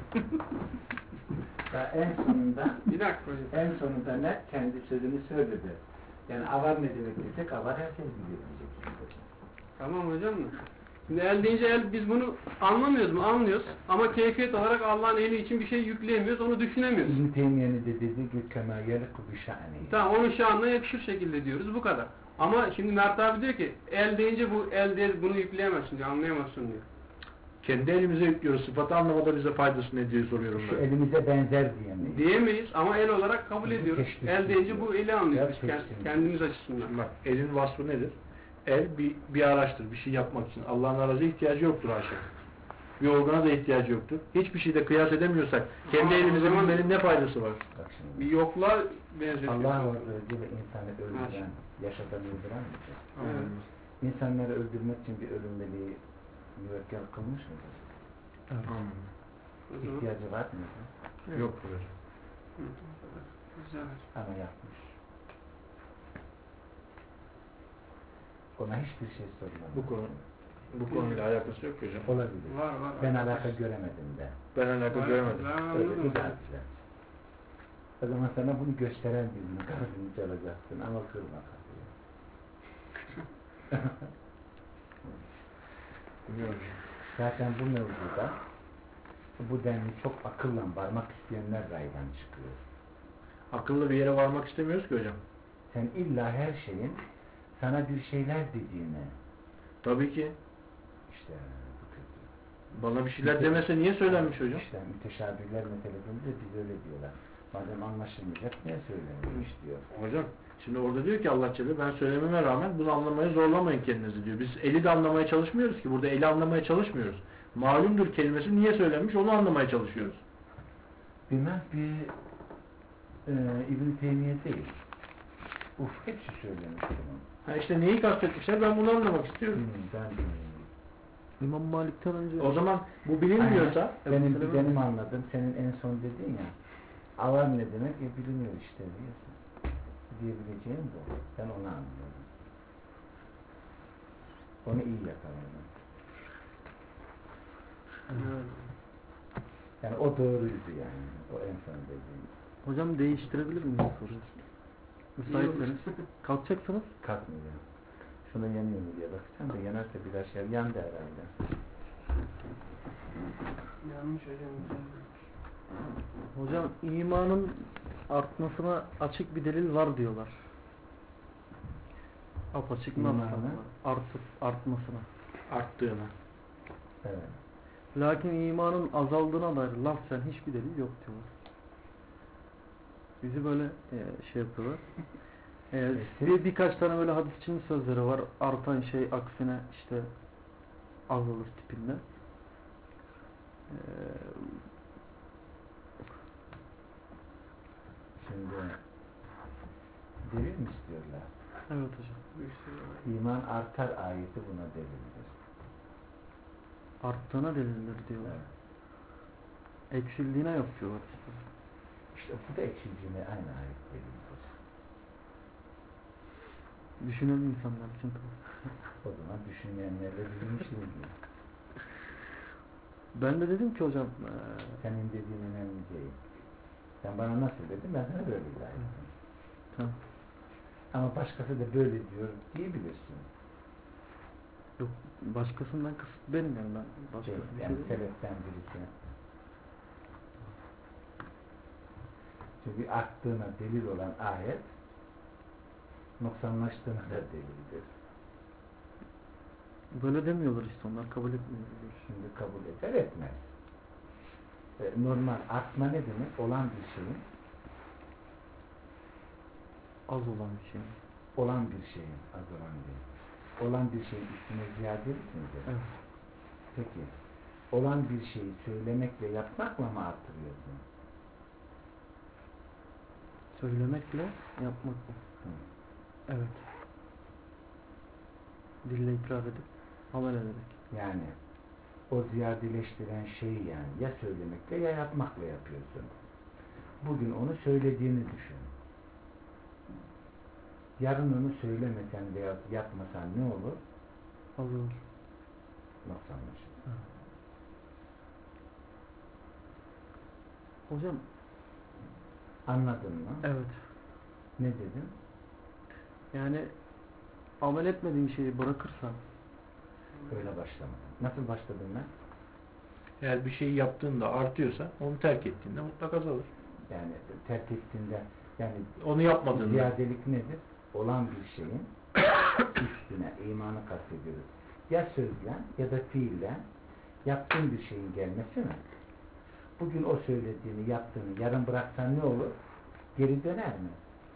Ya en sonunda bir dakika hocam. en sonunda ne? Kendi sözünü söyledi. Yani avar ne demek desek avar herkes biliyor diyeceksin. Tamam hocam da. Şimdi el deyince el, biz bunu anlamıyoruz mu? Anlıyoruz. Ama keyfiyet olarak Allah'ın eli için bir şey yükleyemiyoruz. Onu düşünemiyoruz. İbn Teymiye'nin de dediği gibi kema yeliku bi şa'ni. Tamam, onun şanına yakışır şekilde diyoruz. Bu kadar. Ama şimdi Mert abi diyor ki el deyince bu el değil, bunu yükleyemezsin diyor. Anlayamazsın diyor. Kendi elimize yüklüyoruz. Sıfatı anlamada bize faydası ne diye soruyorum Şu ben. elimize benzer diyemeyiz. Diyemeyiz ama el olarak kabul ediyoruz. Teşbih El deyince diyor. bu eli anlıyoruz. Ya, teşbih. Kendimiz açısından. Bak elin vasfı nedir? El bir araçtır. Bir şey yapmak için. Allah'ın araca ihtiyacı yoktur haşa. Bir organa da ihtiyacı yoktur. Hiçbir şeyde kıyas edemiyorsak kendi Ama elimize o zaman- bilmenin ne faydası var? Bak şimdi. Bir yokluğa benzetiyor. Allah Azze ve Celle insanı öldüren, yaşadan öldüren midir? Evet. İnsanları öldürmek için bir ölüm meleği müvekkel kılmış mıdır? O zaman- İhtiyacı var mıdır? Yoktur hocam. Hı, güzel. Ama yapmış. Ona hiçbir şey sormadı. Bu konuyla alakası yok hocam. Olabilir. Var var. Ben alaka göremedim de. Ben alaka Var, göremedim. ben Öyle anladım. güzel güzel. O zaman sana bunu gösteren birinin kalbini çalacaksın ama kırma kapıyı. Zaten bu mevzuda bu denli çok akılla varmak isteyenler raydan çıkıyor. Akıllı bir yere varmak istemiyoruz ki hocam. Sen illa her şeyin sana bir şeyler dediğini Tabii ki. işte bu kötü. Bana bir şeyler demese niye söylenmiş hocam? İşte müteşabihler meselesinde biz öyle diyorlar. Madem anlaşılmayacak niye söylenmiş diyor. Hocam şimdi orada diyor ki Allah Celle ben söylememe rağmen bunu anlamaya zorlamayın kendinizi diyor. Biz eli de anlamaya çalışmıyoruz ki. Burada eli anlamaya çalışmıyoruz. Malumdur kelimesi niye söylenmiş onu anlamaya çalışıyoruz. Bilmem bir İbn Teymiye değil. Hepsi söylemiş bunu. Ha işte neyi kastetmişler ben bunu anlamak istiyorum. İmam Malik'ten önce O zaman bu bilinmiyorsa Benim anladığım senin en son dediğin ya avar ne demek? Biliniyor işte diyorsun. Diyebileceğim bu. Ben onu anlıyorum. Onu iyi yakaladım. Evet. Yani o doğruydu yani. O en son dediğim. hocam değiştirebilir miyim soruyu? Müsaitseniz. Kalkacaksınız. Kalkmıyor. Şuna yanıyor mu diye bakacağım da yanarsa biraz şey yandı herhalde. Yanlış hocam. Hocam imanın artmasına açık bir delil var diyorlar. Apaçık nasıl? İmanın? Artmasına. arttığını. Evet. Lakin imanın azaldığına dair lafzen hiçbir delil yok diyorlar. Bizi böyle şey yapıyorlar. Birkaç tane böyle hadisçinin sözleri var. Artan şey aksine işte azalır tipinde. Şimdi delil mi istiyorlar? Evet hocam. İman artar ayeti buna delildir. Arttığına delildir diyorlar. Eksildiğine yok diyorlar. İşte bu da eksildiğine aynı ayet delildir. Düşünen insanlar için tabii. O zaman düşünmeyenlerle bizim işimiz yok. Ben de dedim ki hocam Senin dediğin önemli değil. Sen bana nasıl dedin, ben sana böyle izah ettim. tamam. Ama başkası da böyle diyor diyebilirsin. Yok, başkasından kısıt benim yani ben başkası bir Yani şey değil. sebepten birisi. Çünkü arttığına delil olan ayet noksanlaştığına da delildir. Böyle demiyorlar işte, onlar kabul etmiyor. Şimdi kabul eder etmez. Normal artma ne demek? Olan bir şeyin Az olan bir şey. olan bir şeyin az olan değil. Olan bir şeyin üstüne ziyade misiniz? Evet. Peki olan bir şeyi söylemekle yapmakla mı artırıyorsun? Söylemekle yapmak mı? Hı. Evet. Dille ikrar edip amel ederek. Yani o ziyadeleştiren şeyi yani ya söylemekle ya yapmakla yapıyorsun. Bugün onu söylediğini düşün. Yarın onu söylemesen veya yapmasan ne olur? Azalır. Noksanlaşır. Hocam. Anladın mı? Evet. Ne dedim? Yani amel etmediğin şeyi bırakırsan. Öyle başlamadım. Nasıl başladım ben? Eğer bir şeyi yaptığında artıyorsa onu terk ettiğinde mutlaka azalır. Yani terk ettiğinde yani Onu yapmadığında. ziyadelik nedir? Olan bir şeyin üstüne imanı kastediyoruz. Ya sözle ya da fiille yaptığın bir şeyin gelmesi mi? Bugün o söylediğini, yaptığını yarın bıraksan ne olur? Geri döner mi?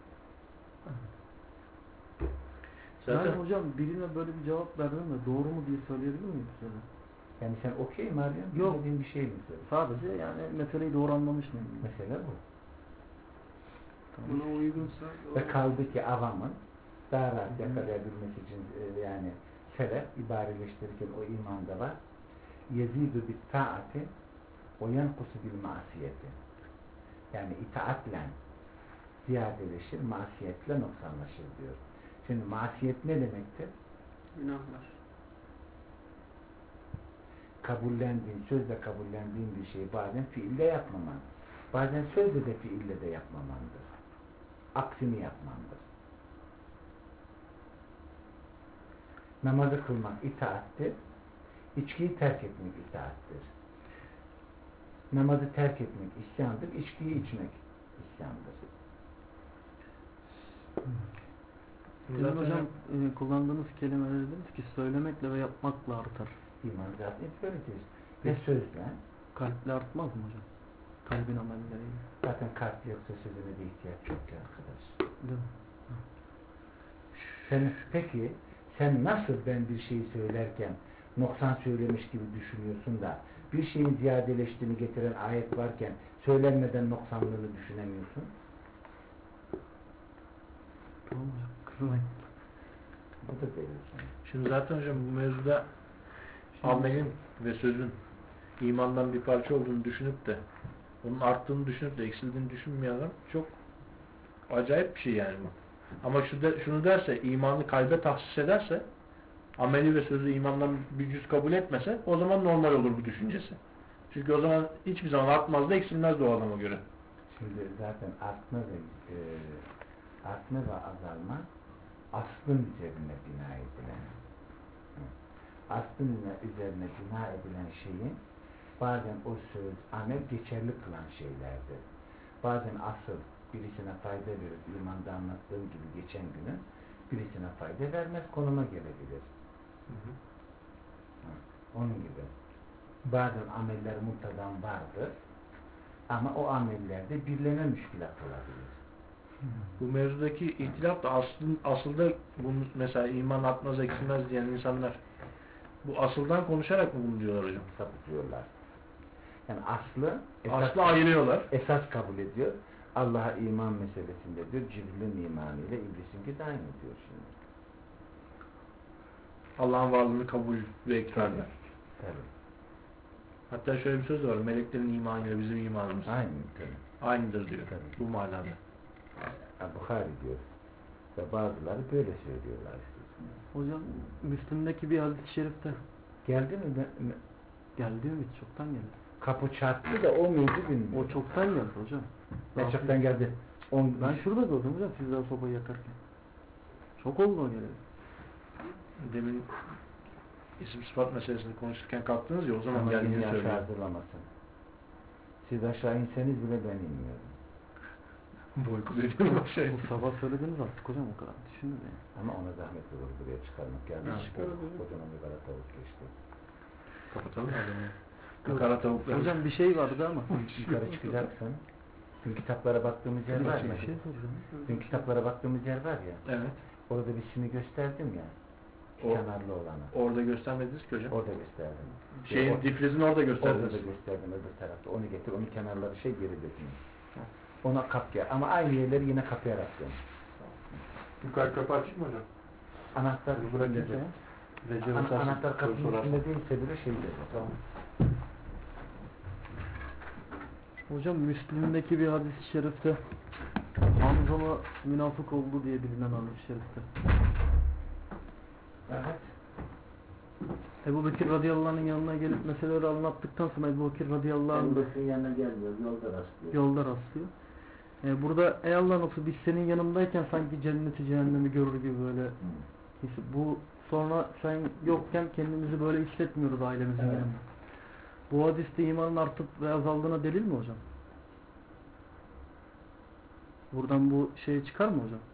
Zaten Yani hocam birine böyle bir cevap verdin de doğru mu diye söyleyebilir miyim size? Yani sen okey mi arıyorsun? Yok. Bilmediğin bir şey mi söylüyorsun? Sadece yani meseleyi doğru anlamış mıyım? Mesele bu. Buna uygunsa Ve kaldı ki avamın daha rahat yakalayabilmesi için yani sebep ibareleştirirken o imanda var. Yezidu bit taati ve yenkusu bil masiyeti. Yani itaatle ziyadeleşir, masiyetle noksanlaşır diyor. Şimdi masiyet ne demektir? günahlar. Kabullendiğin, sözle kabullendiğin bir şeyi bazen fiille yapmaman, bazen sözle de fiille de yapmamandır. Aksini yapmandır. Namazı kılmak itaattir, içkiyi terk etmek itaattir. Namazı terk etmek isyandır, içkiyi içmek isyandır. Sizin hocam kullandığınız kelimeleri dediniz ki söylemekle ve yapmakla artar. İman zaten böyledir. Ve sözle, Kalple artmaz mı hocam? Kalbin amelleriyle. zaten kalp yoksa sözüne de ihtiyaç yok ki arkadaş. Değil mi? Peki sen nasıl ben bir şeyi söylerken noksan söylemiş gibi düşünüyorsun da bir şeyin ziyadeleştiğini getiren ayet varken söylenmeden noksanlığını düşünemiyorsun? Tamam hocam. Kızmayın. Bu da değilsin. şimdi zaten hocam bu mevzuda amelin ve sözün imandan bir parça olduğunu düşünüp de onun arttığını düşünüp de eksildiğini düşünmeyen adam çok acayip bir şey yani bu. Ama şunu derse, imanı kalbe tahsis ederse, ameli ve sözü imandan bir cüz kabul etmese, o zaman normal olur bu düşüncesi. Çünkü o zaman hiçbir zaman artmaz da eksilmez de o adama göre. Şimdi zaten artma ve azalma aslın üzerine bina edilen. Aslın üzerine bina edilen şeyin bazen o söz, amel geçerli kılan şeylerdir. Bazen asıl birisine fayda verir, imanda anlattığım gibi geçen günün birisine fayda vermez, konuma gelebilir. Onun gibi. Bazen ameller muntazam vardır. Ama o amellerde birilerine müşkilat olabilir. Bu mevzudaki ihtilaf da aslında bunun mesela iman artmaz eksilmez diyen insanlar bu asıldan konuşarak mı bunu diyorlar hocam? Sapıtıyorlar. Yani Aslı ayırıyorlar. esas kabul ediyor. Allah'a iman meselesinde diyor, Cibril'in imanıyla iblisinki de aynı diyor şimdi. Allah'ın varlığını kabul ve ikrarlar. Tabii. Hatta şöyle bir söz de var. Meleklerin imanıyla bizim imanımız Aynı tabii. aynıdır diyor. Tabii. Bu manada. Bukhari diyor. Ve bazıları böyle söylüyorlar işte. Hocam Müslim'deki bir hadis-i şerifte Geldi mi? geldi mi? Çoktan geldi. Kapı çarptı da o muydu bilmiyorum. O çoktan geldi hocam. Ne çoktan geldi? Ben şurada gördüm hocam siz daha sobayı yakarken. Çok oldu o geleli. Demin isim sıfat meselesini konuşurken kalktınız ya o zaman Ama geldiğini yeni aşağı söylüyor. hazırlamasın. Siz aşağı inseniz bile ben inmiyorum. Boykot ediyorum aşağıya. Bu sabah söylediniz artık hocam o kadar. Düşünün yani. Ama ona zahmet olur buraya çıkarmak. Geldi Ha. çıkar. Kocaman bir kara tavuk geçti. Kapatalım mı adamı? Kara tavukları. Hocam bir şey vardı ama. Yukarı çıkacaksın. Dün kitaplara baktığımız yer var ya. Bir şey soracağım. Dün kitaplara baktığımız yer var ya. Evet. Orada bir sini gösterdim ya. O- Kenarlı olanı. Orada göstermediniz ki hocam. Orada gösterdim. Şeyin difrizini orada Orada gösterdiniz. da gösterdim öbür tarafta. Onu getir. Onun kenarları geri dökün. Ona kapya. Ama aynı yerleri yine kapayarak dön. Yukarı kapı açık mı hocam? Anahtar Bırakırsa ya. Recep anahtar kapının içinde değilse bile dedi. Tamam. Hocam Müslim'deki bir hadis-i şerifte Hamza'la münafık oldu diye bilinen hadis-i şerifte. Evet. Ebu Bekir radıyallahu anh'ın yanına gelip meseleleri anlattıktan sonra Ebu Bekir radıyallahu anh Elbette yanına gelmiyor. Yolda rastlıyor. yolda rastlıyor. Burada ey Allah nasıl biz senin yanındayken sanki cenneti cehennemi görür gibi böyle bu sonra sen yokken kendimizi böyle hissetmiyoruz ailemizin Evet. yanında. Bu hadiste imanın artıp ve azaldığına delil mi hocam? Buradan bu şey çıkar mı hocam?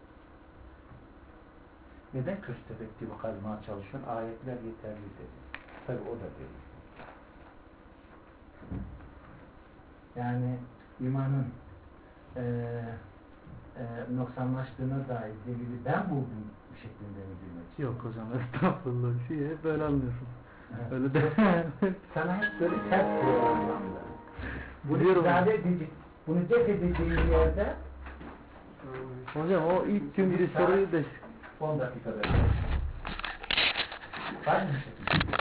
Neden köstebek gibi kazmaya çalışıyorsun? Ayetler yeterli dedi. Tabi o da değil. Yani imanın noksanlaştığına dair delili ben buldum bu şeklinde mi bilmek istiyorum? Yok hocam estağfurullah. Hep böyle anlıyorsun. Evet. Öyle de. Sana hep böyle sert bir anlamda. Bunu Biliyorum. bunu def edeceğin yerde Hocam o ilk gün bir soruyu da 10 dakikada. Var mı?